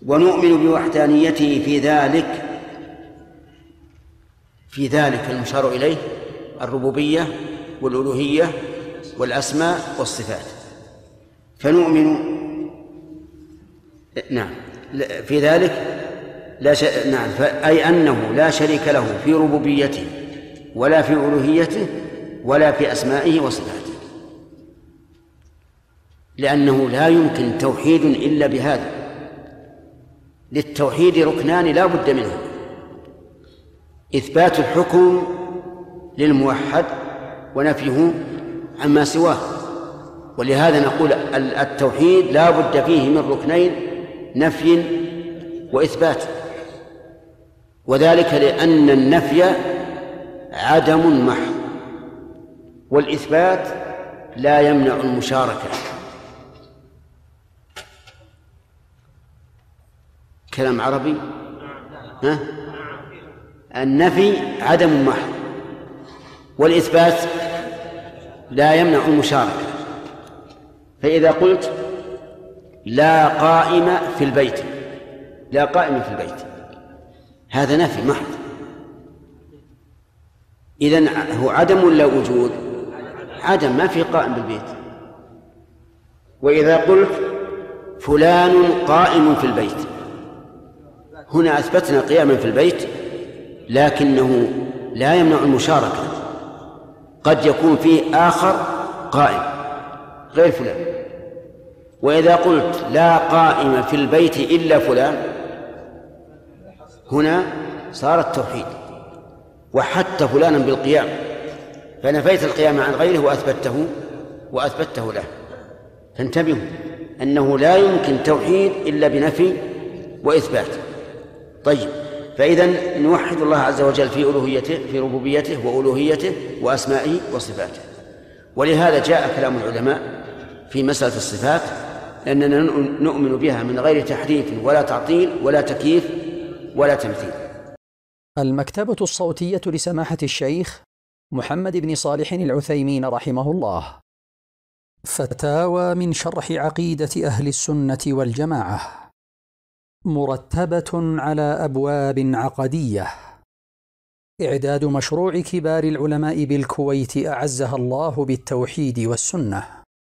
ونؤمن بوحدانيته في ذلك المشار إليه الربوبية والألوهية والأسماء والصفات. فنؤمن نعم في ذلك نعم أي أنه لا شريك له في ربوبيته ولا في ألوهيته ولا في أسمائه وصفاته، لأنه لا يمكن توحيد إلا بهذا. للتوحيد ركنان لا بد منه: إثبات الحكم للموحد ونفيه عما سواه. ولهذا نقول التوحيد لا بد فيه من ركنين: نفي وإثبات. وذلك لأن النفي عدم محض، والإثبات لا يمنع المشاركة. كلام عربي. النفي عدم محض، والإثبات لا يمنع المشاركة. فإذا قلت لا قائم في البيت، لا قائم في البيت، هذا نفي محض. إذن هو عدم ولا وجود؟ عدم، ما في قائم بالبيت. وإذا قلت فلان قائم في البيت، هنا أثبتنا قياما في البيت، لكنه لا يمنع المشاركة. قد يكون فيه آخر قائم غير فلان. وإذا قلت لا قائم في البيت إلا فلان، هنا صار التوحيد: وحدت فلانا بالقيام، فنفيت القيام عن غيره وأثبته له. فانتبهوا أنه لا يمكن توحيد إلا بنفي وإثبات. طيب، فإذا نوحد الله عز وجل في ألوهيته، في ربوبيته وألوهيته وأسمائه وصفاته. ولهذا جاء كلام العلماء في مسألة الصفات أننا نؤمن بها من غير تحريف ولا تعطيل ولا تكييف ولا تمثيل. المكتبة الصوتية لسماحة الشيخ محمد بن صالح العثيمين رحمه الله. فتاوى من شرح عقيدة أهل السنة والجماعة، مرتبة على أبواب عقدية. إعداد مشروع كبار العلماء بالكويت أعزها الله بالتوحيد والسنة.